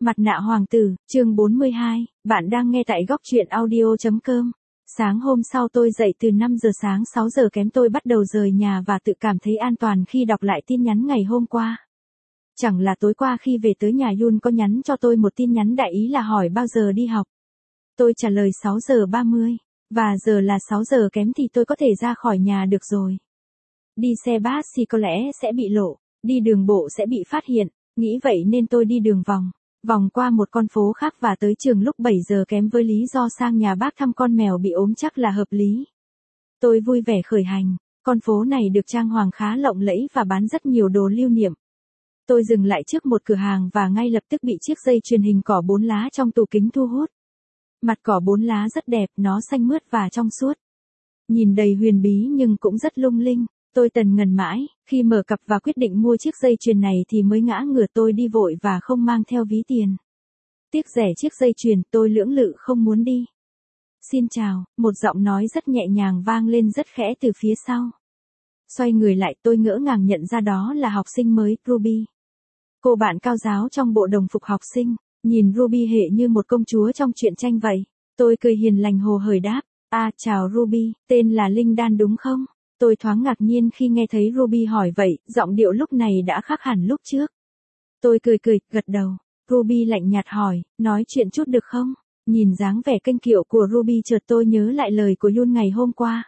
Mặt nạ hoàng tử, chương 42, bạn đang nghe tại góc truyện audio.com. Sáng hôm sau tôi dậy từ 5 giờ sáng 6 giờ kém tôi bắt đầu rời nhà và tự cảm thấy an toàn khi đọc lại tin nhắn ngày hôm qua. Chẳng là tối qua khi về tới nhà Yun có nhắn cho tôi một tin nhắn đại ý là hỏi bao giờ đi học. Tôi trả lời 6 giờ 30, và giờ là 6 giờ kém thì tôi có thể ra khỏi nhà được rồi. Đi xe bus thì có lẽ sẽ bị lộ, đi đường bộ sẽ bị phát hiện, nghĩ vậy nên tôi đi đường vòng qua một con phố khác và tới trường lúc 7 giờ kém với lý do sang nhà bác thăm con mèo bị ốm chắc là hợp lý. Tôi vui vẻ khởi hành, con phố này được trang hoàng khá lộng lẫy và bán rất nhiều đồ lưu niệm. Tôi dừng lại trước một cửa hàng và ngay lập tức bị chiếc dây chuyền hình cỏ 4 lá trong tủ kính thu hút. Mặt cỏ 4 lá rất đẹp, nó xanh mướt và trong suốt. Nhìn đầy huyền bí nhưng cũng rất lung linh. Tôi tần ngần mãi, khi mở cặp và quyết định mua chiếc dây chuyền này thì mới ngã ngửa tôi đi vội và không mang theo ví tiền. Tiếc rẻ chiếc dây chuyền, tôi lưỡng lự không muốn đi. Xin chào, một giọng nói rất nhẹ nhàng vang lên rất khẽ từ phía sau. Xoay người lại tôi ngỡ ngàng nhận ra đó là học sinh mới, Ruby. Cô bạn cao giáo trong bộ đồng phục học sinh, nhìn Ruby hệt như một công chúa trong truyện tranh vậy. Tôi cười hiền lành hồ hởi đáp, chào Ruby, tên là Linh Đan đúng không? Tôi thoáng ngạc nhiên khi nghe thấy Ruby hỏi vậy, giọng điệu lúc này đã khác hẳn lúc trước. Tôi cười, gật đầu. Ruby lạnh nhạt hỏi, nói chuyện chút được không? Nhìn dáng vẻ kênh kiệu của Ruby chợt tôi nhớ lại lời của Yun ngày hôm qua.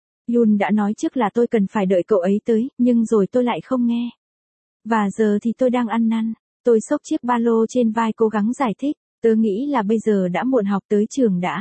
Yun đã nói trước là tôi cần phải đợi cậu ấy tới, nhưng rồi tôi lại không nghe. Và giờ thì tôi đang ăn năn. Tôi xốc chiếc ba lô trên vai cố gắng giải thích, tớ nghĩ là bây giờ đã muộn học tới trường đã.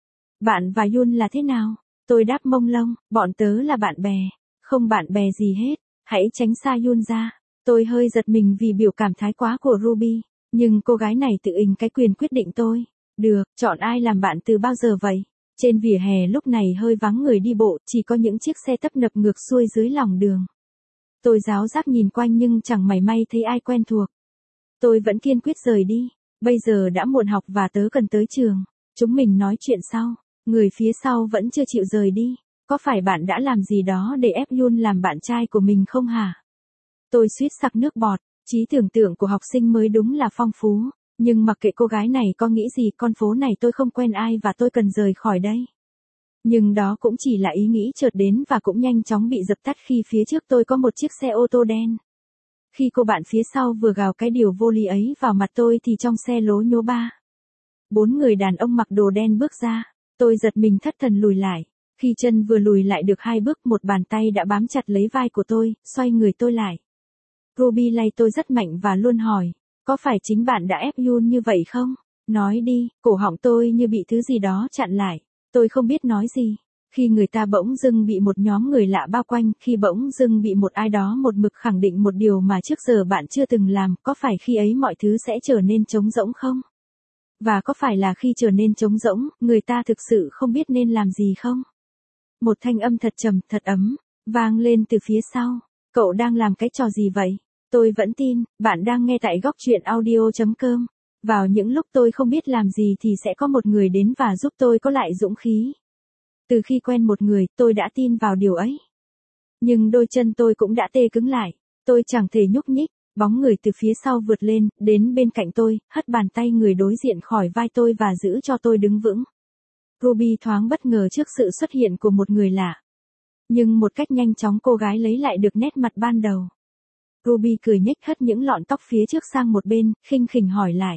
Bạn và Yun là thế nào? Tôi đáp mông lung, bọn tớ là bạn bè, không bạn bè gì hết, hãy tránh xa Yun ra. Tôi hơi giật mình vì biểu cảm thái quá của Ruby, nhưng cô gái này tự ình cái quyền quyết định tôi. Được, chọn ai làm bạn từ bao giờ vậy? Trên vỉa hè lúc này hơi vắng người đi bộ, chỉ có những chiếc xe tấp nập ngược xuôi dưới lòng đường. Tôi ráo rác nhìn quanh nhưng chẳng mảy may thấy ai quen thuộc. Tôi vẫn kiên quyết rời đi, bây giờ đã muộn học và tớ cần tới trường, chúng mình nói chuyện sau. Người phía sau vẫn chưa chịu rời đi. Có phải bạn đã làm gì đó để ép Yun làm bạn trai của mình không hả? Tôi suýt sặc nước bọt. Trí tưởng tượng của học sinh mới đúng là phong phú. Nhưng mặc kệ cô gái này có nghĩ gì, con phố này tôi không quen ai và tôi cần rời khỏi đây. Nhưng đó cũng chỉ là ý nghĩ chợt đến và cũng nhanh chóng bị dập tắt khi phía trước tôi có một chiếc xe ô tô đen. Khi cô bạn phía sau vừa gào cái điều vô lý ấy vào mặt tôi thì trong xe lố nhố 4 người đàn ông mặc đồ đen bước ra. Tôi giật mình thất thần lùi lại. Khi chân vừa lùi lại được 2 bước, một bàn tay đã bám chặt lấy vai của tôi, xoay người tôi lại. Ruby lay tôi rất mạnh và luôn hỏi, có phải chính bạn đã ép Yun như vậy không? Nói đi, cổ họng tôi như bị thứ gì đó chặn lại. Tôi không biết nói gì. Khi người ta bỗng dưng bị một nhóm người lạ bao quanh, khi bỗng dưng bị một ai đó một mực khẳng định một điều mà trước giờ bạn chưa từng làm, có phải khi ấy mọi thứ sẽ trở nên trống rỗng không? Và có phải là khi trở nên trống rỗng, người ta thực sự không biết nên làm gì không? Một thanh âm thật trầm, thật ấm, vang lên từ phía sau. Cậu đang làm cái trò gì vậy? Tôi vẫn tin, bạn đang nghe tại góc truyện audio.com. Vào những lúc tôi không biết làm gì thì sẽ có một người đến và giúp tôi có lại dũng khí. Từ khi quen một người, tôi đã tin vào điều ấy. Nhưng đôi chân tôi cũng đã tê cứng lại. Tôi chẳng thể nhúc nhích. Bóng người từ phía sau vượt lên, đến bên cạnh tôi, hất bàn tay người đối diện khỏi vai tôi và giữ cho tôi đứng vững. Ruby thoáng bất ngờ trước sự xuất hiện của một người lạ. Nhưng một cách nhanh chóng cô gái lấy lại được nét mặt ban đầu. Ruby cười nhếch hất những lọn tóc phía trước sang một bên, khinh khỉnh hỏi lại.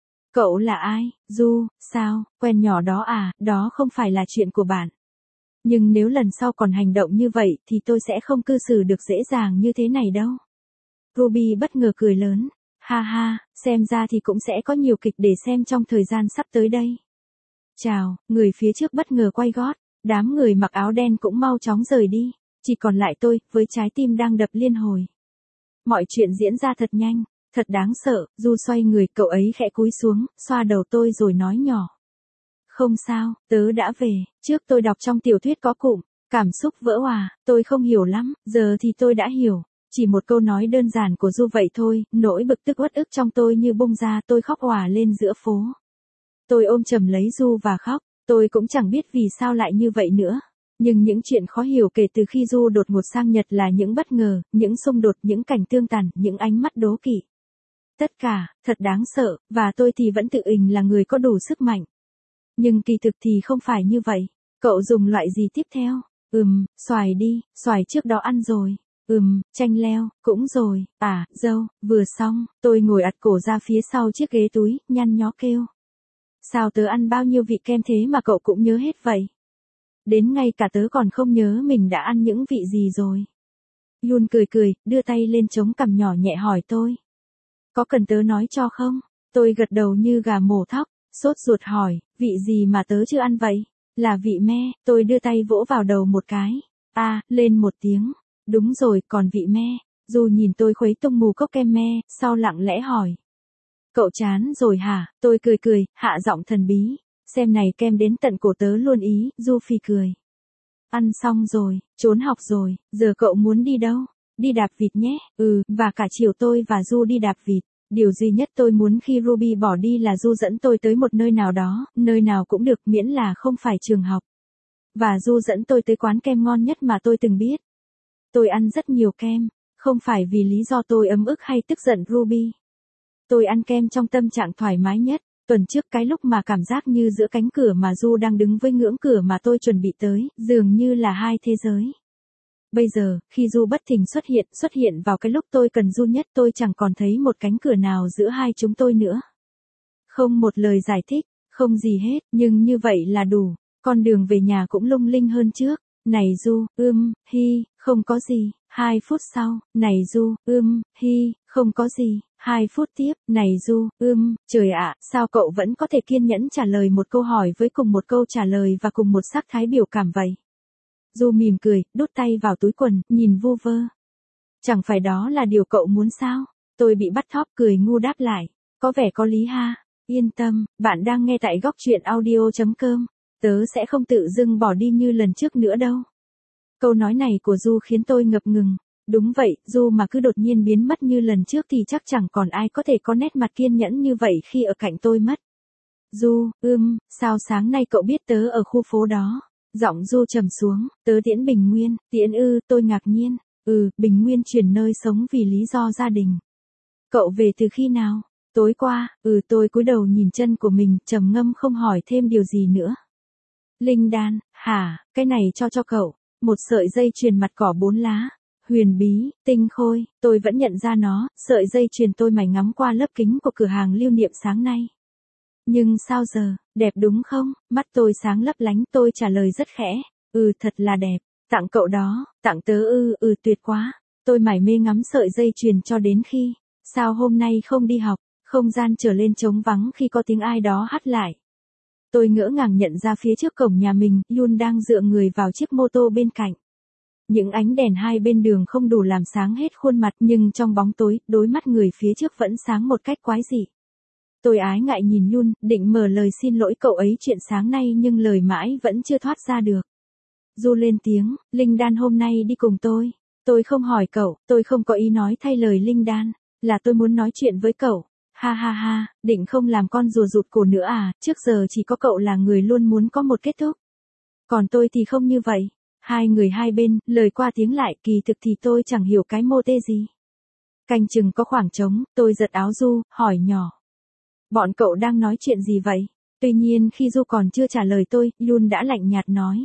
Cậu là ai, Du, sao, quen nhỏ đó à, đó không phải là chuyện của bạn. Nhưng nếu lần sau còn hành động như vậy thì tôi sẽ không cư xử được dễ dàng như thế này đâu. Ruby bất ngờ cười lớn. Ha ha, xem ra thì cũng sẽ có nhiều kịch để xem trong thời gian sắp tới đây. Chào, người phía trước bất ngờ quay gót. Đám người mặc áo đen cũng mau chóng rời đi. Chỉ còn lại tôi, với trái tim đang đập liên hồi. Mọi chuyện diễn ra thật nhanh, thật đáng sợ. Du xoay người, cậu ấy khẽ cúi xuống, xoa đầu tôi rồi nói nhỏ. Không sao, tớ đã về. Trước tôi đọc trong tiểu thuyết có cụm, cảm xúc vỡ òa, tôi không hiểu lắm, giờ thì tôi đã hiểu. Chỉ một câu nói đơn giản của Du vậy thôi, nỗi bực tức uất ức trong tôi như bung ra, tôi khóc òa lên giữa phố. Tôi ôm chầm lấy Du và khóc, tôi cũng chẳng biết vì sao lại như vậy nữa. Nhưng những chuyện khó hiểu kể từ khi Du đột ngột sang Nhật là những bất ngờ, những xung đột, những cảnh tương tàn, những ánh mắt đố kỵ. Tất cả, thật đáng sợ, và tôi thì vẫn tự ình là người có đủ sức mạnh. Nhưng kỳ thực thì không phải như vậy. Cậu dùng loại gì tiếp theo? Xoài đi, xoài trước đó ăn rồi. Chanh leo, cũng rồi, dâu, vừa xong, tôi ngồi ặt cổ ra phía sau chiếc ghế túi, nhăn nhó kêu. Sao tớ ăn bao nhiêu vị kem thế mà cậu cũng nhớ hết vậy? Đến ngay cả tớ còn không nhớ mình đã ăn những vị gì rồi. Yun cười cười, đưa tay lên chống cằm nhỏ nhẹ hỏi tôi. Có cần tớ nói cho không? Tôi gật đầu như gà mổ thóc, sốt ruột hỏi, vị gì mà tớ chưa ăn vậy? Là vị me, tôi đưa tay vỗ vào đầu một cái. Lên một tiếng. Đúng rồi, còn vị me. Dù nhìn tôi khuấy tung mù cốc kem me, sau lặng lẽ hỏi. Cậu chán rồi hả? Tôi cười cười, hạ giọng thần bí. Xem này kem đến tận cổ tớ luôn ý, Du phì cười. Ăn xong rồi, trốn học rồi, giờ cậu muốn đi đâu? Đi đạp vịt nhé, và cả chiều tôi và Du đi đạp vịt. Điều duy nhất tôi muốn khi Ruby bỏ đi là Du dẫn tôi tới một nơi nào đó, nơi nào cũng được miễn là không phải trường học. Và Du dẫn tôi tới quán kem ngon nhất mà tôi từng biết. Tôi ăn rất nhiều kem, không phải vì lý do tôi ấm ức hay tức giận Ruby. Tôi ăn kem trong tâm trạng thoải mái nhất. Tuần trước cái lúc mà cảm giác như giữa cánh cửa mà Du đang đứng với ngưỡng cửa mà tôi chuẩn bị tới, dường như là hai thế giới. Bây giờ, khi Du bất thình xuất hiện vào cái lúc tôi cần Du nhất, tôi chẳng còn thấy một cánh cửa nào giữa hai chúng tôi nữa. Không một lời giải thích, không gì hết, nhưng như vậy là đủ. Con đường về nhà cũng lung linh hơn trước. Này Du, không có gì. 2 phút sau, này Du, không có gì. 2 phút tiếp, này Du, trời ạ, sao cậu vẫn có thể kiên nhẫn trả lời một câu hỏi với cùng một câu trả lời và cùng một sắc thái biểu cảm vậy? Du mỉm cười, đút tay vào túi quần, nhìn vu vơ. Chẳng phải đó là điều cậu muốn sao? Tôi bị bắt thóp cười ngu đáp lại. Có vẻ có lý ha. Yên tâm, bạn đang nghe tại góc truyện audio.com. Tớ sẽ không tự dưng bỏ đi như lần trước nữa đâu. Câu nói này của Du khiến tôi ngập ngừng. Đúng vậy, Du mà cứ đột nhiên biến mất như lần trước thì chắc chẳng còn ai có thể có nét mặt kiên nhẫn như vậy khi ở cạnh tôi mất. Du, sao sáng nay cậu biết tớ ở khu phố đó? Giọng Du trầm xuống, tớ tiễn Bình Nguyên, tiễn tôi ngạc nhiên. Bình Nguyên chuyển nơi sống vì lý do gia đình. Cậu về từ khi nào? Tối qua, tôi cúi đầu nhìn chân của mình, trầm ngâm không hỏi thêm điều gì nữa. Linh đan, hả, cái này cho cậu. Một sợi dây chuyền mặt cỏ 4 lá. Huyền bí, tinh khôi, tôi vẫn nhận ra nó, sợi dây chuyền tôi mày ngắm qua lớp kính của cửa hàng lưu niệm sáng nay. Nhưng sao giờ, đẹp đúng không? Mắt tôi sáng lấp lánh, tôi trả lời rất khẽ. Thật là đẹp, tặng cậu đó, tặng tớ tuyệt quá. Tôi mải mê ngắm sợi dây chuyền cho đến khi, sao hôm nay không đi học, không gian trở lên trống vắng khi có tiếng ai đó hắt lại. Tôi ngỡ ngàng nhận ra phía trước cổng nhà mình, Yun đang dựa người vào chiếc mô tô bên cạnh. Những ánh đèn hai bên đường không đủ làm sáng hết khuôn mặt nhưng trong bóng tối, đôi mắt người phía trước vẫn sáng một cách quái dị. Tôi ái ngại nhìn Yun, định mở lời xin lỗi cậu ấy chuyện sáng nay nhưng lời mãi vẫn chưa thoát ra được. Du lên tiếng, Linh Đan hôm nay đi cùng tôi. Tôi không hỏi cậu, tôi không có ý nói thay lời Linh Đan, là tôi muốn nói chuyện với cậu. Ha ha ha, định không làm con rùa rụt cổ nữa à, trước giờ chỉ có cậu là người luôn muốn có một kết thúc. Còn tôi thì không như vậy. Hai người hai bên, lời qua tiếng lại, kỳ thực thì tôi chẳng hiểu cái mô tê gì. Canh chừng có khoảng trống, tôi giật áo Du, hỏi nhỏ. Bọn cậu đang nói chuyện gì vậy? Tuy nhiên khi Du còn chưa trả lời tôi, Yun đã lạnh nhạt nói.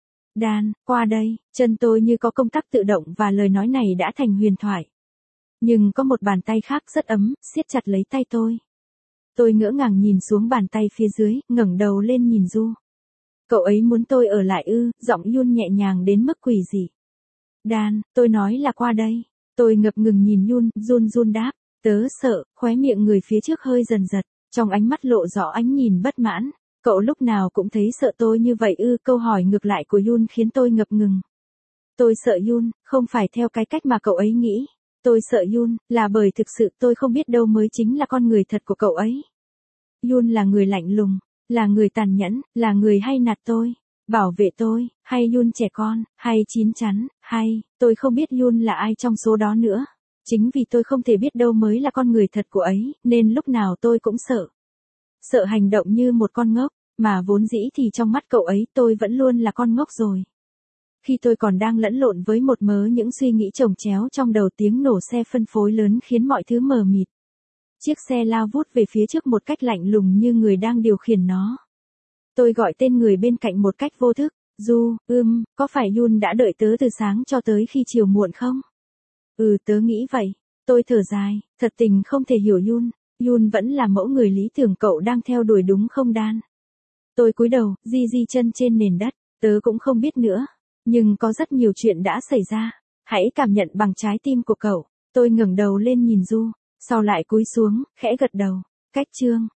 Dan, qua đây, chân tôi như có công tắc tự động và lời nói này đã thành huyền thoại. Nhưng có một bàn tay khác rất ấm, siết chặt lấy tay tôi. Tôi ngỡ ngàng nhìn xuống bàn tay phía dưới, ngẩng đầu lên nhìn Du. Cậu ấy muốn tôi ở lại giọng Yun nhẹ nhàng đến mức quỷ dị. Dan, tôi nói là qua đây. Tôi ngập ngừng nhìn Yun, run đáp. Tớ sợ, khóe miệng người phía trước hơi dần giật, trong ánh mắt lộ rõ ánh nhìn bất mãn. Cậu lúc nào cũng thấy sợ tôi như vậy câu hỏi ngược lại của Yun khiến tôi ngập ngừng. Tôi sợ Yun, không phải theo cái cách mà cậu ấy nghĩ. Tôi sợ Yun, là bởi thực sự tôi không biết đâu mới chính là con người thật của cậu ấy. Yun là người lạnh lùng, là người tàn nhẫn, là người hay nạt tôi, bảo vệ tôi, hay Yun trẻ con, hay chín chắn, hay, tôi không biết Yun là ai trong số đó nữa. Chính vì tôi không thể biết đâu mới là con người thật của ấy, nên lúc nào tôi cũng sợ. Sợ hành động như một con ngốc, mà vốn dĩ thì trong mắt cậu ấy tôi vẫn luôn là con ngốc rồi. Khi tôi còn đang lẫn lộn với một mớ những suy nghĩ chồng chéo trong đầu tiếng nổ xe phân phối lớn khiến mọi thứ mờ mịt. Chiếc xe lao vút về phía trước một cách lạnh lùng như người đang điều khiển nó. Tôi gọi tên người bên cạnh một cách vô thức. Du, có phải Yun đã đợi tớ từ sáng cho tới khi chiều muộn không? Tớ nghĩ vậy. Tôi thở dài, thật tình không thể hiểu Yun. Yun vẫn là mẫu người lý tưởng cậu đang theo đuổi đúng không Dan? Tôi cúi đầu, di chân trên nền đất. Tớ cũng không biết nữa. Nhưng có rất nhiều chuyện đã xảy ra. Hãy cảm nhận bằng trái tim của cậu. Tôi ngẩng đầu lên nhìn Du, sau lại cúi xuống, khẽ gật đầu. Cách chương